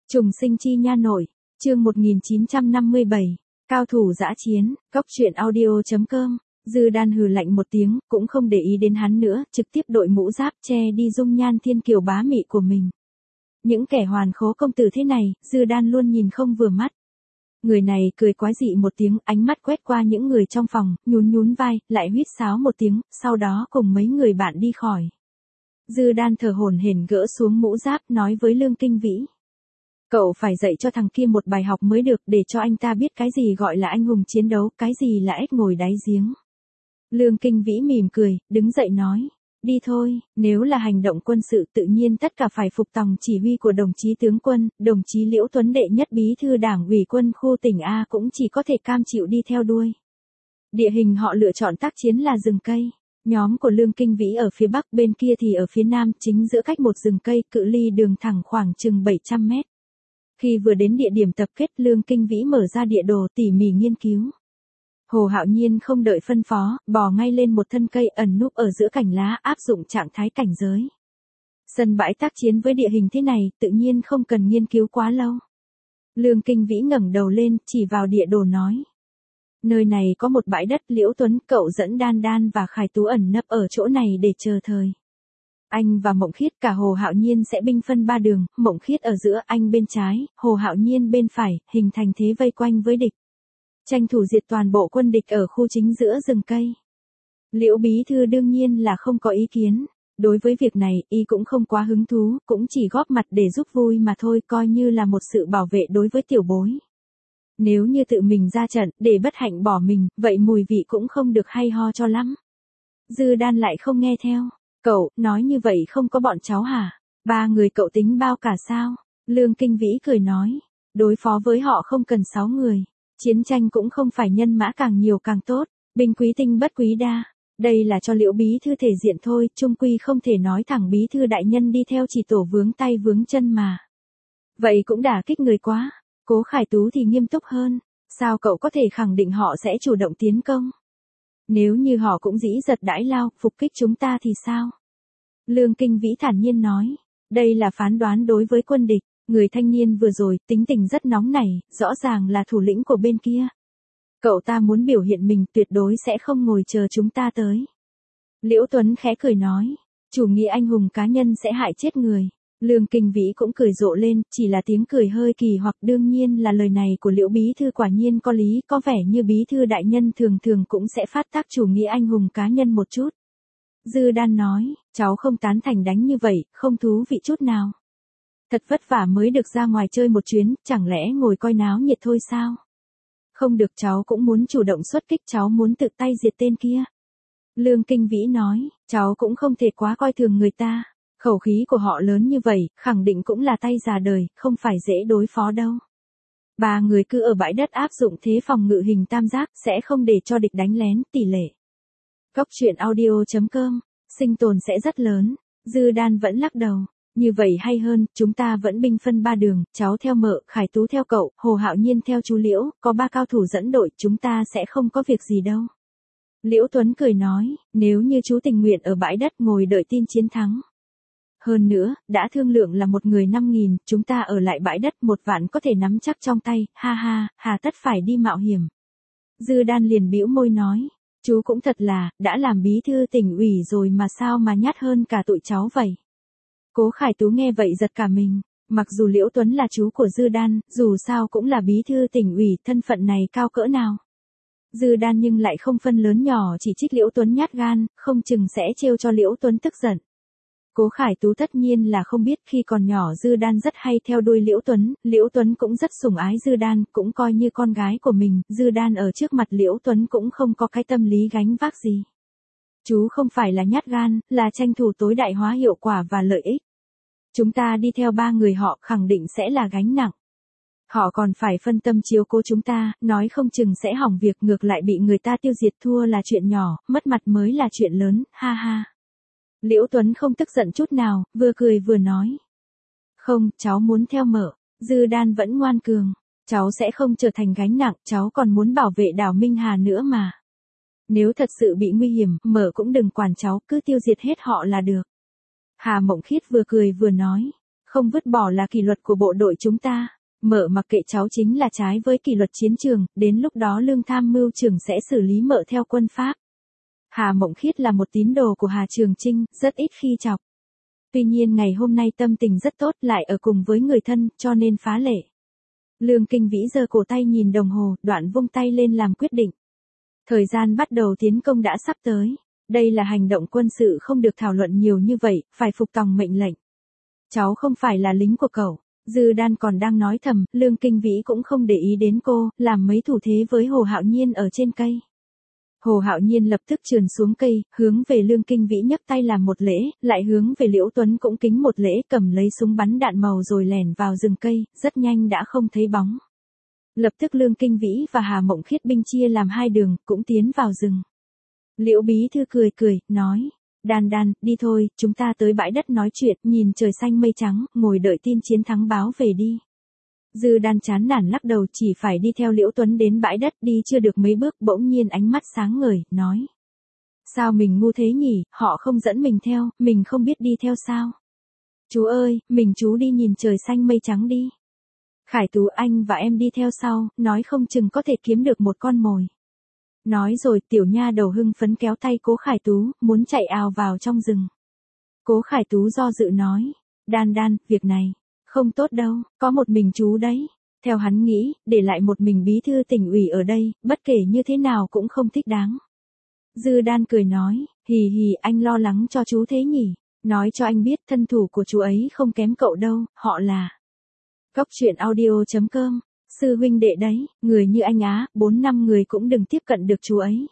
Trùng sinh chi nha nội, chương 1957, cao thủ dã chiến, cóc truyện audio.com. Dư Đan hừ lạnh một tiếng, cũng không để ý đến hắn nữa, trực tiếp đội mũ giáp che đi dung nhan thiên kiều bá mị của mình. Những kẻ hoàn khố công tử thế này, Dư Đan luôn nhìn không vừa mắt. Người này cười quái dị một tiếng, ánh mắt quét qua những người trong phòng, nhún nhún vai, lại huýt sáo một tiếng, sau đó cùng mấy người bạn đi khỏi. Dư Đan thở hổn hển gỡ xuống mũ giáp, nói với Lương Kinh Vĩ. Cậu phải dạy cho thằng kia một bài học mới được, để cho anh ta biết cái gì gọi là anh hùng chiến đấu, cái gì là ếch ngồi đáy giếng. Lương Kinh Vĩ mỉm cười, đứng dậy nói. Đi thôi, nếu là hành động quân sự tự nhiên tất cả phải phục tòng chỉ huy của đồng chí tướng quân, đồng chí Liễu Tuấn đệ nhất bí thư đảng ủy quân khu tỉnh A cũng chỉ có thể cam chịu đi theo đuôi. Địa hình họ lựa chọn tác chiến là rừng cây. Nhóm của Lương Kinh Vĩ ở phía bắc, bên kia thì ở phía nam, chính giữa cách một rừng cây, cự ly đường thẳng khoảng chừng 700 mét. Khi vừa đến địa điểm tập kết, Lương Kinh Vĩ mở ra địa đồ tỉ mỉ nghiên cứu. Hồ Hạo Nhiên không đợi phân phó, bò ngay lên một thân cây ẩn núp ở giữa cành lá, áp dụng trạng thái cảnh giới. Sân bãi tác chiến với địa hình thế này, tự nhiên không cần nghiên cứu quá lâu. Lương Kinh Vĩ ngẩng đầu lên, chỉ vào địa đồ nói. Nơi này có một bãi đất, Liễu Tuấn, cậu dẫn Đan Đan và Khải Tú ẩn nấp ở chỗ này để chờ thời. Anh và Mộng Khiết cả Hồ Hạo Nhiên sẽ binh phân ba đường, Mộng Khiết ở giữa, anh bên trái, Hồ Hạo Nhiên bên phải, hình thành thế vây quanh với địch. Tranh thủ diệt toàn bộ quân địch ở khu chính giữa rừng cây. Liễu bí thư đương nhiên là không có ý kiến. Đối với việc này, y cũng không quá hứng thú, cũng chỉ góp mặt để giúp vui mà thôi, coi như là một sự bảo vệ đối với tiểu bối. Nếu như tự mình ra trận, để bất hạnh bỏ mình, vậy mùi vị cũng không được hay ho cho lắm. Dư Đan lại không nghe theo. Cậu, nói như vậy không có bọn cháu hả? 3 người cậu tính bao cả sao? Lương Kinh Vĩ cười nói. Đối phó với họ không cần 6 người. Chiến tranh cũng không phải nhân mã càng nhiều càng tốt. Binh quý tinh bất quý đa. Đây là cho Liễu bí thư thể diện thôi, chung quy không thể nói thẳng bí thư đại nhân đi theo chỉ tổ vướng tay vướng chân mà. Vậy cũng đả kích người quá. Cố Khải Tú thì nghiêm túc hơn. Sao cậu có thể khẳng định họ sẽ chủ động tiến công? Nếu như họ cũng dĩ giật đãi lao, phục kích chúng ta thì sao? Lương Kinh Vĩ thản nhiên nói. Đây là phán đoán đối với quân địch. Người thanh niên vừa rồi, tính tình rất nóng nảy, rõ ràng là thủ lĩnh của bên kia. Cậu ta muốn biểu hiện mình, tuyệt đối sẽ không ngồi chờ chúng ta tới. Liễu Tuấn khẽ cười nói. Chủ nghĩa anh hùng cá nhân sẽ hại chết người. Lương Kinh Vĩ cũng cười rộ lên, chỉ là tiếng cười hơi kỳ hoặc, đương nhiên là lời này của Liễu bí thư quả nhiên có lý, có vẻ như bí thư đại nhân thường thường cũng sẽ phát tác chủ nghĩa anh hùng cá nhân một chút. Dư Đan nói, cháu không tán thành đánh như vậy, không thú vị chút nào. Thật vất vả mới được ra ngoài chơi một chuyến, chẳng lẽ ngồi coi náo nhiệt thôi sao? Không được, cháu cũng muốn chủ động xuất kích, cháu muốn tự tay diệt tên kia. Lương Kinh Vĩ nói, cháu cũng không thể quá coi thường người ta. Khẩu khí của họ lớn như vậy, khẳng định cũng là tay già đời, không phải dễ đối phó đâu. 3 người cứ ở bãi đất áp dụng thế phòng ngự hình tam giác, sẽ không để cho địch đánh lén, tỷ lệ. Cóc truyện audio.com, sinh tồn sẽ rất lớn. Dư Đan vẫn lắc đầu. Như vậy hay hơn, chúng ta vẫn binh phân 3 đường, cháu theo mợ, Khải Tú theo cậu, Hồ Hạo Nhiên theo chú Liễu, có 3 cao thủ dẫn đội, chúng ta sẽ không có việc gì đâu. Liễu Tuấn cười nói, nếu như chú tình nguyện ở bãi đất ngồi đợi tin chiến thắng. Hơn nữa, đã thương lượng là một người 5.000, chúng ta ở lại bãi đất 1 vạn có thể nắm chắc trong tay, ha ha, hà tất phải đi mạo hiểm. Dư Đan liền bĩu môi nói, chú cũng thật là, đã làm bí thư tỉnh ủy rồi mà sao mà nhát hơn cả tụi cháu vậy. Cố Khải Tú nghe vậy giật cả mình, mặc dù Liễu Tuấn là chú của Dư Đan, dù sao cũng là bí thư tỉnh ủy, thân phận này cao cỡ nào. Dư Đan nhưng lại không phân lớn nhỏ, chỉ trích Liễu Tuấn nhát gan, không chừng sẽ trêu cho Liễu Tuấn tức giận. Cố Khải Tú tất nhiên là không biết, khi còn nhỏ Dư Đan rất hay theo đuôi Liễu Tuấn cũng rất sủng ái Dư Đan, cũng coi như con gái của mình, Dư Đan ở trước mặt Liễu Tuấn cũng không có cái tâm lý gánh vác gì. Chú không phải là nhát gan, là tranh thủ tối đại hóa hiệu quả và lợi ích. Chúng ta đi theo 3 người họ khẳng định sẽ là gánh nặng. Họ còn phải phân tâm chiếu cố chúng ta, nói không chừng sẽ hỏng việc, ngược lại bị người ta tiêu diệt, thua là chuyện nhỏ, mất mặt mới là chuyện lớn, ha ha. Liễu Tuấn không tức giận chút nào, vừa cười vừa nói. Không, cháu muốn theo mợ. Dư Đan vẫn ngoan cường. Cháu sẽ không trở thành gánh nặng, cháu còn muốn bảo vệ đảo Minh Hà nữa mà. Nếu thật sự bị nguy hiểm, mợ cũng đừng quản cháu, cứ tiêu diệt hết họ là được. Hà Mộng Khiết vừa cười vừa nói. Không vứt bỏ là kỷ luật của bộ đội chúng ta. Mợ mặc kệ cháu chính là trái với kỷ luật chiến trường, đến lúc đó Lương tham mưu trưởng sẽ xử lý mợ theo quân pháp. Hà Mộng Khiết là một tín đồ của Hà Trường Chinh, rất ít khi chọc. Tuy nhiên ngày hôm nay tâm tình rất tốt, lại ở cùng với người thân, cho nên phá lệ. Lương Kinh Vĩ giơ cổ tay nhìn đồng hồ, đoạn vung tay lên làm quyết định. Thời gian bắt đầu tiến công đã sắp tới. Đây là hành động quân sự không được thảo luận nhiều như vậy, phải phục tòng mệnh lệnh. Cháu không phải là lính của cậu. Dư Đan còn đang nói thầm, Lương Kinh Vĩ cũng không để ý đến cô, làm mấy thủ thế với Hồ Hạo Nhiên ở trên cây. Hồ Hạo Nhiên lập tức trườn xuống cây, hướng về Lương Kinh Vĩ nhấc tay làm một lễ, lại hướng về Liễu Tuấn cũng kính một lễ, cầm lấy súng bắn đạn màu rồi lẻn vào rừng cây, rất nhanh đã không thấy bóng. Lập tức Lương Kinh Vĩ và Hà Mộng Khiết binh chia làm hai đường, cũng tiến vào rừng. Liễu bí thư cười cười, nói, Đan, đi thôi, chúng ta tới bãi đất nói chuyện, nhìn trời xanh mây trắng, ngồi đợi tin chiến thắng báo về đi. Dư Đan chán nản lắc đầu, chỉ phải đi theo Liễu Tuấn đến bãi đất, đi chưa được mấy bước bỗng nhiên ánh mắt sáng ngời, nói. Sao mình ngu thế nhỉ, họ không dẫn mình theo, mình không biết đi theo sao. Chú ơi, mình chú đi nhìn trời xanh mây trắng đi. Khải Tú, anh và em đi theo sau, nói không chừng có thể kiếm được một con mồi. Nói rồi tiểu nha đầu hưng phấn kéo tay Cố Khải Tú, muốn chạy ào vào trong rừng. Cố Khải Tú do dự nói, Đan, việc này, không tốt đâu, có một mình chú đấy. Theo hắn nghĩ, để lại một mình bí thư tỉnh ủy ở đây, bất kể như thế nào cũng không thích đáng. Dư Đan cười nói, hì, anh lo lắng cho chú thế nhỉ, nói cho anh biết thân thủ của chú ấy không kém cậu đâu, họ là. Góc truyện audio.com, sư huynh đệ đấy, người như anh á, 4-5 người cũng đừng tiếp cận được chú ấy.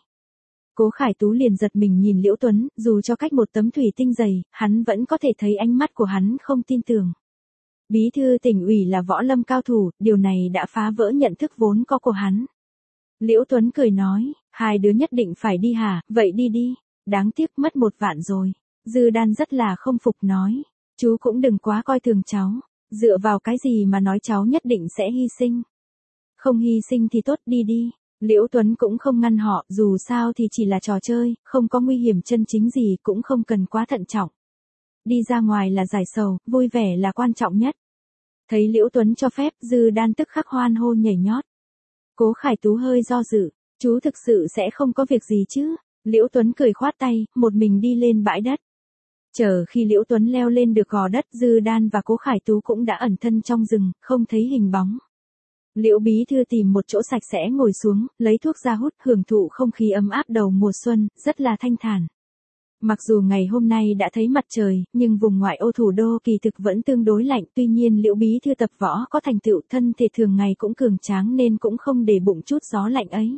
Cố Khải Tú liền giật mình nhìn Liễu Tuấn, dù cho cách một tấm thủy tinh dày, hắn vẫn có thể thấy ánh mắt của hắn không tin tưởng. Bí thư tỉnh ủy là võ lâm cao thủ, điều này đã phá vỡ nhận thức vốn có của hắn. Liễu Tuấn cười nói, hai đứa nhất định phải đi hả, vậy đi, đáng tiếc mất 1 vạn rồi. Dư Đan rất là không phục nói, chú cũng đừng quá coi thường cháu, dựa vào cái gì mà nói cháu nhất định sẽ hy sinh. Không hy sinh thì tốt, đi. Liễu Tuấn cũng không ngăn họ, dù sao thì chỉ là trò chơi, không có nguy hiểm chân chính gì, cũng không cần quá thận trọng. Đi ra ngoài là giải sầu, vui vẻ là quan trọng nhất. Thấy Liễu Tuấn cho phép, Dư Đan tức khắc hoan hô nhảy nhót. Cố Khải Tú hơi do dự, chú thực sự sẽ không có việc gì chứ? Liễu Tuấn cười khoát tay, một mình đi lên bãi đất. Chờ khi Liễu Tuấn leo lên được gò đất, Dư Đan và Cố Khải Tú cũng đã ẩn thân trong rừng, không thấy hình bóng. Liễu bí thư tìm một chỗ sạch sẽ ngồi xuống, lấy thuốc ra hút, hưởng thụ không khí ấm áp đầu mùa xuân, rất là thanh thản. Mặc dù ngày hôm nay đã thấy mặt trời, nhưng vùng ngoại ô thủ đô kỳ thực vẫn tương đối lạnh, tuy nhiên Liễu bí thư tập võ có thành tựu, thân thể thường ngày cũng cường tráng nên cũng không để bụng chút gió lạnh ấy.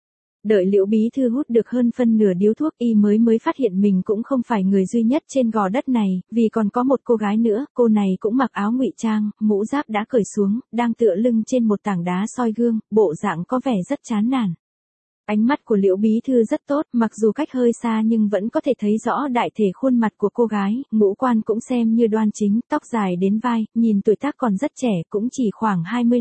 Đợi Liễu bí thư hút được hơn phân nửa điếu thuốc y mới phát hiện mình cũng không phải người duy nhất trên gò đất này, vì còn có một cô gái nữa, cô này cũng mặc áo ngụy trang, mũ giáp đã cởi xuống, đang tựa lưng trên một tảng đá soi gương, bộ dạng có vẻ rất chán nản. Ánh mắt của Liễu bí thư rất tốt, mặc dù cách hơi xa nhưng vẫn có thể thấy rõ đại thể khuôn mặt của cô gái, ngũ quan cũng xem như đoan chính, tóc dài đến vai, nhìn tuổi tác còn rất trẻ, cũng chỉ khoảng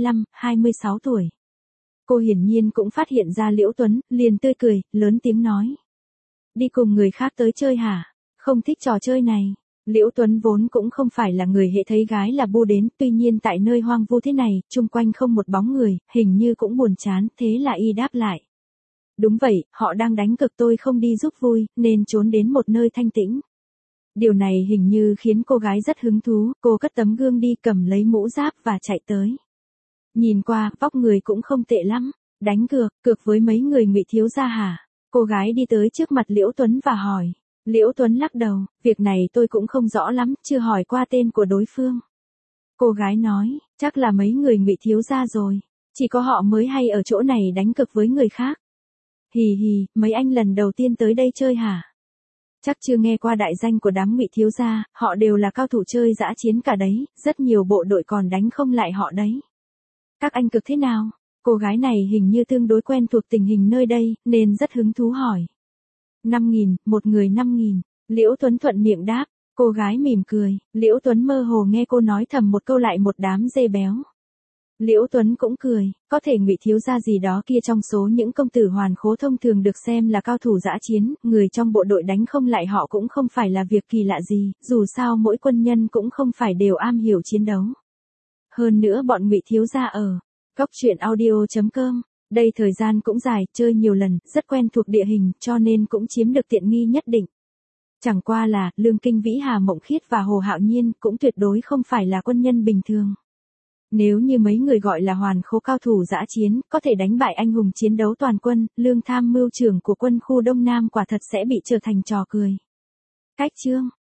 25-26 tuổi. Cô hiển nhiên cũng phát hiện ra Liễu Tuấn, liền tươi cười, lớn tiếng nói. Đi cùng người khác tới chơi hả? Không thích trò chơi này. Liễu Tuấn vốn cũng không phải là người hệ thấy gái là bu đến, tuy nhiên tại nơi hoang vu thế này, chung quanh không một bóng người, hình như cũng buồn chán, thế là y đáp lại. Đúng vậy, họ đang đánh cực, tôi không đi giúp vui, nên trốn đến một nơi thanh tĩnh. Điều này hình như khiến cô gái rất hứng thú, cô cất tấm gương đi, cầm lấy mũ giáp và chạy tới. Nhìn qua, vóc người cũng không tệ lắm. Đánh cược với mấy người Ngụy thiếu gia hả? Cô gái đi tới trước mặt Liễu Tuấn và hỏi. Liễu Tuấn lắc đầu, việc này tôi cũng không rõ lắm, chưa hỏi qua tên của đối phương. Cô gái nói, chắc là mấy người Ngụy thiếu gia rồi. Chỉ có họ mới hay ở chỗ này đánh cược với người khác. Hì, mấy anh lần đầu tiên tới đây chơi hả? Chắc chưa nghe qua đại danh của đám Ngụy thiếu gia, họ đều là cao thủ chơi dã chiến cả đấy, rất nhiều bộ đội còn đánh không lại họ đấy. Các anh cực thế nào? Cô gái này hình như tương đối quen thuộc tình hình nơi đây, nên rất hứng thú hỏi. 5.000, một người 5.000. Liễu Tuấn thuận miệng đáp. Cô gái mỉm cười, Liễu Tuấn mơ hồ nghe cô nói thầm một câu lại một đám dê béo. Liễu Tuấn cũng cười, có thể Ngụy thiếu gia gì đó kia trong số những công tử hoàn khố thông thường được xem là cao thủ dã chiến, người trong bộ đội đánh không lại họ cũng không phải là việc kỳ lạ gì, dù sao mỗi quân nhân cũng không phải đều am hiểu chiến đấu. Hơn nữa bọn Ngụy thiếu gia ở Cóc truyện audio.com, đây thời gian cũng dài, chơi nhiều lần, rất quen thuộc địa hình, cho nên cũng chiếm được tiện nghi nhất định. Chẳng qua là, Lương Kinh Vĩ, Hà Mộng Khiết và Hồ Hạo Nhiên cũng tuyệt đối không phải là quân nhân bình thường. Nếu như mấy người gọi là hoàn khố cao thủ dã chiến, có thể đánh bại anh hùng chiến đấu toàn quân, Lương tham mưu trưởng của quân khu Đông Nam quả thật sẽ bị trở thành trò cười. Cách chương